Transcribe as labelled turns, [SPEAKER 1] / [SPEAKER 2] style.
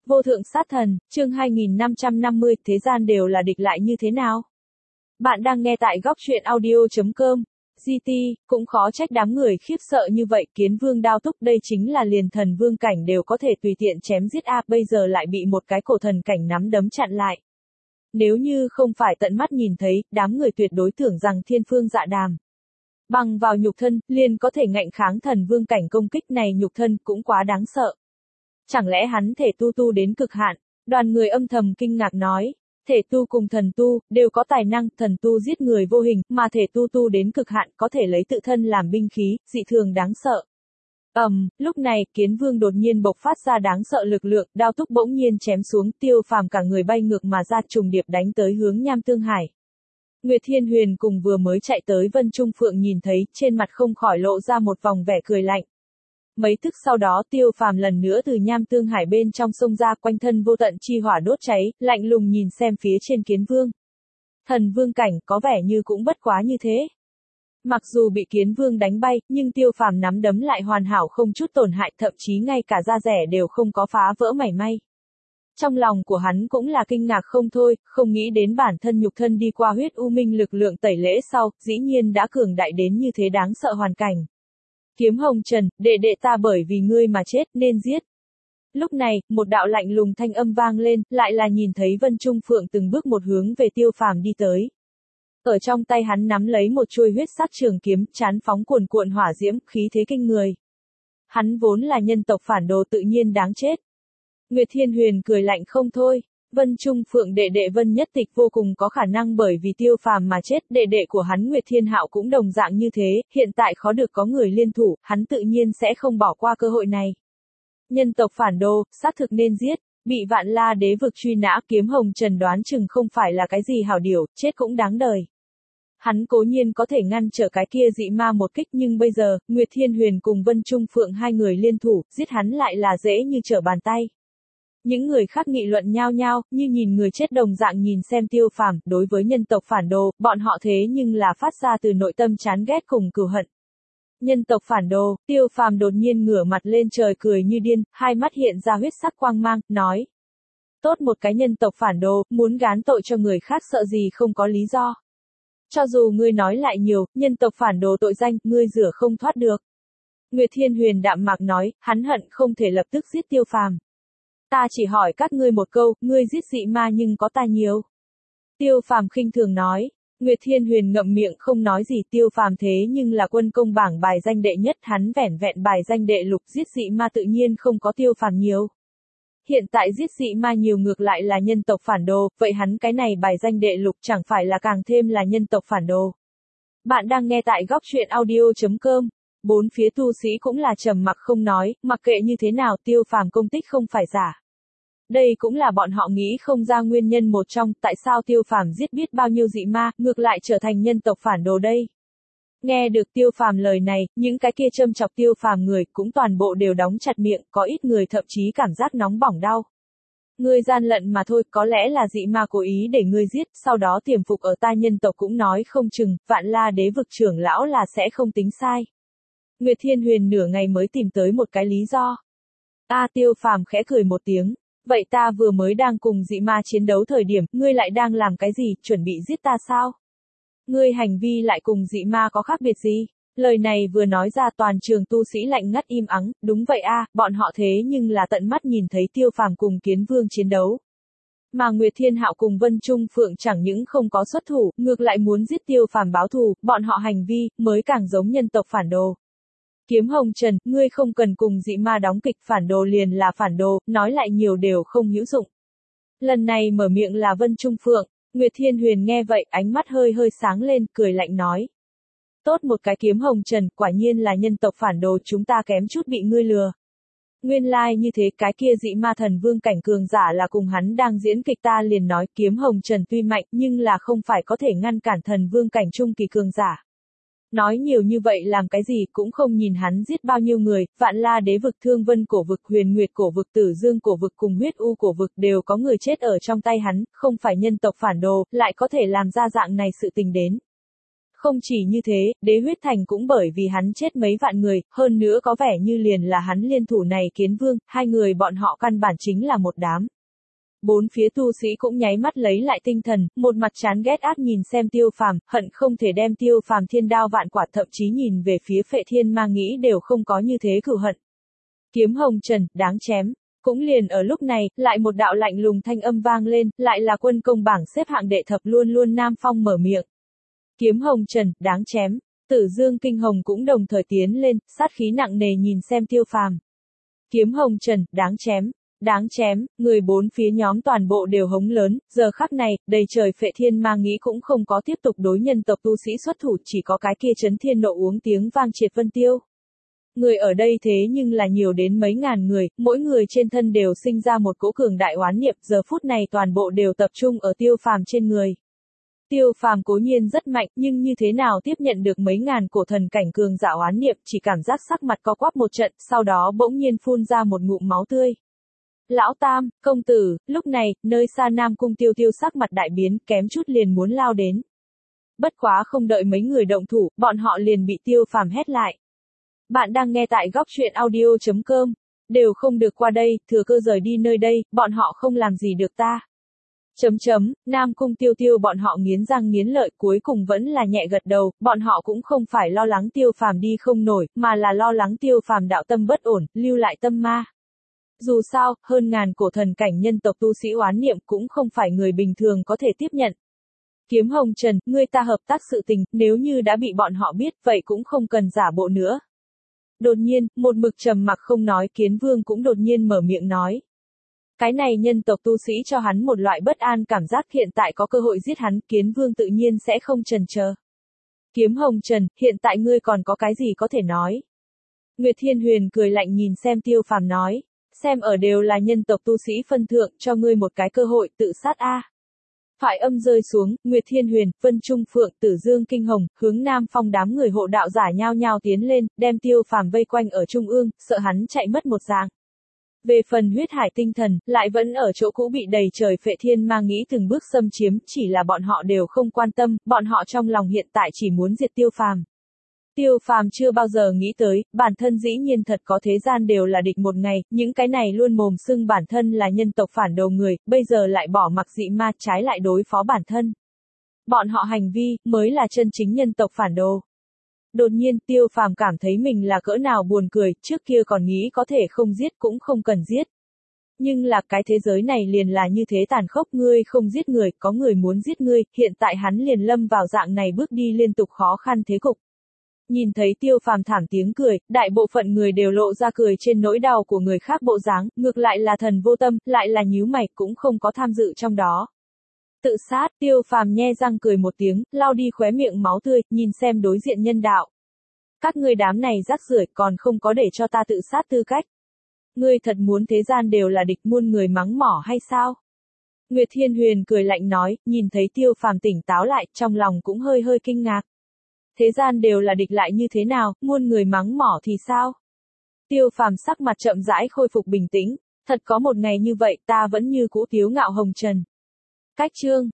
[SPEAKER 1] Vô thượng sát thần, chương 2550, thế gian đều là địch lại như thế nào? Bạn đang nghe tại góc truyện audio.com. GT, cũng khó trách đám người khiếp sợ như vậy, Kiến Vương đao túc đây chính là liền thần vương cảnh đều có thể tùy tiện chém giết bây giờ lại bị một cái cổ thần cảnh nắm đấm chặn lại. Nếu như không phải tận mắt nhìn thấy, đám người tuyệt đối tưởng rằng thiên phương dạ đàm. Bằng vào nhục thân, liền có thể ngạnh kháng thần vương cảnh công kích này, nhục thân cũng quá đáng sợ. Chẳng lẽ hắn thể tu đến cực hạn? Đoàn người âm thầm kinh ngạc nói. Thể tu cùng thần tu, đều có tài năng, thần tu giết người vô hình, mà thể tu đến cực hạn có thể lấy tự thân làm binh khí, dị thường đáng sợ. Lúc này, Kiến Vương đột nhiên bộc phát ra đáng sợ lực lượng, đao túc bỗng nhiên chém xuống, Tiêu Phàm cả người bay ngược mà ra, trùng điệp đánh tới hướng Nham Tương Hải. Nguyệt Thiên Huyền cùng vừa mới chạy tới Vân Trung Phượng nhìn thấy, trên mặt không khỏi lộ ra một vòng vẻ cười lạnh. Mấy tức sau đó Tiêu Phàm lần nữa từ Nham Tương Hải bên trong sông ra, quanh thân vô tận chi hỏa đốt cháy, lạnh lùng nhìn xem phía trên Kiến Vương. Thần vương cảnh có vẻ như cũng bất quá như thế. Mặc dù bị Kiến Vương đánh bay, nhưng Tiêu Phàm nắm đấm lại hoàn hảo không chút tổn hại, thậm chí ngay cả da rẻ đều không có phá vỡ mảy may. Trong lòng của hắn cũng là kinh ngạc không thôi, không nghĩ đến bản thân nhục thân đi qua huyết u minh lực lượng tẩy lễ sau, dĩ nhiên đã cường đại đến như thế đáng sợ hoàn cảnh. Kiếm Hồng Trần, đệ đệ ta bởi vì ngươi mà chết nên giết. Lúc này, một đạo lạnh lùng thanh âm vang lên, lại là nhìn thấy Vân Trung Phượng từng bước một hướng về Tiêu Phàm đi tới. Ở trong tay hắn nắm lấy một chuôi huyết sắc trường kiếm, chán phóng cuồn cuộn hỏa diễm, khí thế kinh người. Hắn vốn là nhân tộc phản đồ tự nhiên đáng chết. Nguyệt Thiên Huyền cười lạnh không thôi. Vân Trung Phượng đệ đệ Vân Nhất Tịch vô cùng có khả năng bởi vì Tiêu Phàm mà chết, đệ đệ của hắn Nguyệt Thiên Hạo cũng đồng dạng như thế, hiện tại khó được có người liên thủ, hắn tự nhiên sẽ không bỏ qua cơ hội này. Nhân tộc phản đồ, xác thực nên giết, bị Vạn La Đế vực truy nã, Kiếm Hồng Trần đoán chừng không phải là cái gì hảo điều, chết cũng đáng đời. Hắn cố nhiên có thể ngăn trở cái kia dị ma một kích, nhưng bây giờ, Nguyệt Thiên Huyền cùng Vân Trung Phượng hai người liên thủ, giết hắn lại là dễ như trở bàn tay. Những người khác nghị luận nhao nhao, như nhìn người chết đồng dạng nhìn xem Tiêu Phàm, đối với nhân tộc phản đồ, bọn họ thế nhưng là phát ra từ nội tâm chán ghét cùng cừu hận. Nhân tộc phản đồ, Tiêu Phàm đột nhiên ngửa mặt lên trời cười như điên, hai mắt hiện ra huyết sắc quang mang, nói. Tốt một cái nhân tộc phản đồ, muốn gán tội cho người khác sợ gì không có lý do. Cho dù ngươi nói lại nhiều, nhân tộc phản đồ tội danh, ngươi rửa không thoát được. Nguyệt Thiên Huyền đạm mạc nói, hắn hận không thể lập tức giết Tiêu Phàm. Ta chỉ hỏi các ngươi một câu, ngươi giết dị ma nhưng có ta nhiều. Tiêu Phàm khinh thường nói. Nguyệt Thiên Huyền ngậm miệng không nói gì, Tiêu Phàm thế nhưng là quân công bảng bài danh đệ nhất, hắn vẻn vẹn bài danh đệ lục, giết dị ma tự nhiên không có Tiêu Phàm nhiều. Hiện tại giết dị ma nhiều ngược lại là nhân tộc phản đồ, vậy hắn cái này bài danh đệ lục chẳng phải là càng thêm là nhân tộc phản đồ. Bạn đang nghe tại góc truyện audio.com. Bốn phía tu sĩ cũng là trầm mặc không nói, mặc kệ như thế nào Tiêu Phàm công tích không phải giả. Đây cũng là bọn họ nghĩ không ra nguyên nhân một trong, tại sao Tiêu Phàm giết biết bao nhiêu dị ma, ngược lại trở thành nhân tộc phản đồ đây. Nghe được Tiêu Phàm lời này, những cái kia châm chọc Tiêu Phàm người cũng toàn bộ đều đóng chặt miệng, có ít người thậm chí cảm giác nóng bỏng đau. Ngươi gian lận mà thôi, có lẽ là dị ma cố ý để ngươi giết, sau đó tiềm phục ở ta nhân tộc cũng nói không chừng, Vạn La Đế vực trưởng lão là sẽ không tính sai. Nguyệt Thiên Huyền nửa ngày mới tìm tới một cái lý do. Tiêu Phàm khẽ cười một tiếng. Vậy ta vừa mới đang cùng dị ma chiến đấu thời điểm, ngươi lại đang làm cái gì, chuẩn bị giết ta sao? Ngươi hành vi lại cùng dị ma có khác biệt gì? Lời này vừa nói ra toàn trường tu sĩ lạnh ngắt im ắng, đúng vậy bọn họ thế nhưng là tận mắt nhìn thấy Tiêu Phàm cùng Kiến Vương chiến đấu. Mà Nguyệt Thiên Hạo cùng Vân Trung Phượng chẳng những không có xuất thủ, ngược lại muốn giết Tiêu Phàm báo thù, bọn họ hành vi, mới càng giống nhân tộc phản đồ. Kiếm Hồng Trần, ngươi không cần cùng dị ma đóng kịch, phản đồ liền là phản đồ, nói lại nhiều đều không hữu dụng. Lần này mở miệng là Vân Trung Phượng, Nguyệt Thiên Huyền nghe vậy, ánh mắt hơi sáng lên, cười lạnh nói. Tốt một cái Kiếm Hồng Trần, quả nhiên là nhân tộc phản đồ, chúng ta kém chút bị ngươi lừa. Nguyên lai như thế, cái kia dị ma thần vương cảnh cường giả là cùng hắn đang diễn kịch, ta liền nói Kiếm Hồng Trần tuy mạnh, nhưng là không phải có thể ngăn cản thần vương cảnh trung kỳ cường giả. Nói nhiều như vậy làm cái gì, cũng không nhìn hắn giết bao nhiêu người, Vạn La Đế vực, Thương Vân cổ vực, Huyền Nguyệt cổ vực, Tử Dương cổ vực cùng Huyết U cổ vực đều có người chết ở trong tay hắn, không phải nhân tộc phản đồ, lại có thể làm ra dạng này sự tình đến. Không chỉ như thế, Đế huyết thành cũng bởi vì hắn chết mấy vạn người, hơn nữa có vẻ như liền là hắn liên thủ này Kiến Vương, hai người bọn họ căn bản chính là một đám. Bốn phía tu sĩ cũng nháy mắt lấy lại tinh thần, một mặt chán ghét ác nhìn xem Tiêu Phàm, hận không thể đem Tiêu Phàm thiên đao vạn quả, thậm chí nhìn về phía Phệ Thiên Ma nghĩ đều không có như thế cửu hận. Kiếm hồng trần, đáng chém. Cũng liền ở lúc này, lại một đạo lạnh lùng thanh âm vang lên, lại là quân công bảng xếp hạng đệ thập luôn luôn Nam Phong mở miệng. Kiếm hồng trần, đáng chém. Tử Dương Kinh Hồng cũng đồng thời tiến lên, sát khí nặng nề nhìn xem Tiêu Phàm. Kiếm hồng trần, đáng chém. Đáng chém, người bốn phía nhóm toàn bộ đều hống lớn, giờ khắc này, đầy trời Phệ Thiên Ma nghĩ cũng không có tiếp tục đối nhân tộc tu sĩ xuất thủ, chỉ có cái kia Chấn Thiên Nộ uống tiếng vang triệt vân tiêu. Người ở đây thế nhưng là nhiều đến mấy ngàn người, mỗi người trên thân đều sinh ra một cỗ cường đại oán niệm, giờ phút này toàn bộ đều tập trung ở Tiêu Phàm trên người. Tiêu Phàm cố nhiên rất mạnh, nhưng như thế nào tiếp nhận được mấy ngàn cổ thần cảnh cường giả oán niệm, chỉ cảm giác sắc mặt co quắp một trận, sau đó bỗng nhiên phun ra một ngụm máu tươi. Lão Tam, công tử, lúc này, nơi xa Nam Cung Tiêu Tiêu sắc mặt đại biến, kém chút liền muốn lao đến. Bất quá không đợi mấy người động thủ, bọn họ liền bị Tiêu Phàm hét lại. Bạn đang nghe tại góc truyện audio.com, đều không được qua đây, thừa cơ rời đi nơi đây, bọn họ không làm gì được ta. Nam Cung Tiêu Tiêu bọn họ nghiến răng nghiến lợi, cuối cùng vẫn là nhẹ gật đầu, bọn họ cũng không phải lo lắng Tiêu Phàm đi không nổi, mà là lo lắng Tiêu Phàm đạo tâm bất ổn, lưu lại tâm ma. Dù sao, hơn ngàn cổ thần cảnh nhân tộc tu sĩ oán niệm cũng không phải người bình thường có thể tiếp nhận. Kiếm hồng trần, ngươi ta hợp tác sự tình, nếu như đã bị bọn họ biết, vậy cũng không cần giả bộ nữa. Đột nhiên, một mực trầm mặc không nói Kiến Vương cũng đột nhiên mở miệng nói. Cái này nhân tộc tu sĩ cho hắn một loại bất an cảm giác, hiện tại có cơ hội giết hắn, Kiến Vương tự nhiên sẽ không chần chờ. Kiếm hồng trần, hiện tại ngươi còn có cái gì có thể nói? Nguyệt Thiên Huyền cười lạnh nhìn xem Tiêu Phàm nói. Xem ở đều là nhân tộc tu sĩ phân thượng, cho ngươi một cái cơ hội, tự sát a. Thoại âm rơi xuống, Nguyệt Thiên Huyền, Vân Trung Phượng, Tử Dương Kinh Hồng, hướng Nam Phong đám người hộ đạo giả nhao nhao tiến lên, đem Tiêu Phàm vây quanh ở trung ương, sợ hắn chạy mất một dạng. Về phần huyết hải tinh thần, lại vẫn ở chỗ cũ bị đầy trời Phệ Thiên Ma nghĩ từng bước xâm chiếm, chỉ là bọn họ đều không quan tâm, bọn họ trong lòng hiện tại chỉ muốn diệt Tiêu Phàm. Tiêu Phàm chưa bao giờ nghĩ tới, bản thân dĩ nhiên thật có thế gian đều là địch một ngày, những cái này luôn mồm xưng bản thân là nhân tộc phản đồ người, bây giờ lại bỏ mặc dị ma, trái lại đối phó bản thân. Bọn họ hành vi, mới là chân chính nhân tộc phản đồ. Đột nhiên, Tiêu Phàm cảm thấy mình là cỡ nào buồn cười, trước kia còn nghĩ có thể không giết cũng không cần giết. Nhưng là cái thế giới này liền là như thế tàn khốc, ngươi không giết người, có người muốn giết ngươi, hiện tại hắn liền lâm vào dạng này bước đi liên tục khó khăn thế cục. Nhìn thấy Tiêu Phàm thảm tiếng cười, đại bộ phận người đều lộ ra cười trên nỗi đau của người khác bộ dáng, ngược lại là Thần Vô Tâm, lại là nhíu mày, cũng không có tham dự trong đó. Tự sát, Tiêu Phàm nhe răng cười một tiếng, lau đi khóe miệng máu tươi, nhìn xem đối diện nhân đạo. Các ngươi đám này rác rưởi, còn không có để cho ta tự sát tư cách. Ngươi thật muốn thế gian đều là địch, muôn người mắng mỏ hay sao? Nguyệt Thiên Huyền cười lạnh nói, nhìn thấy Tiêu Phàm tỉnh táo lại, trong lòng cũng hơi hơi kinh ngạc. Thế gian đều là địch lại như thế nào, muôn người mắng mỏ thì sao? Tiêu Phàm sắc mặt chậm rãi khôi phục bình tĩnh, thật có một ngày như vậy, ta vẫn như cũ tiếu ngạo hồng trần. Cách chương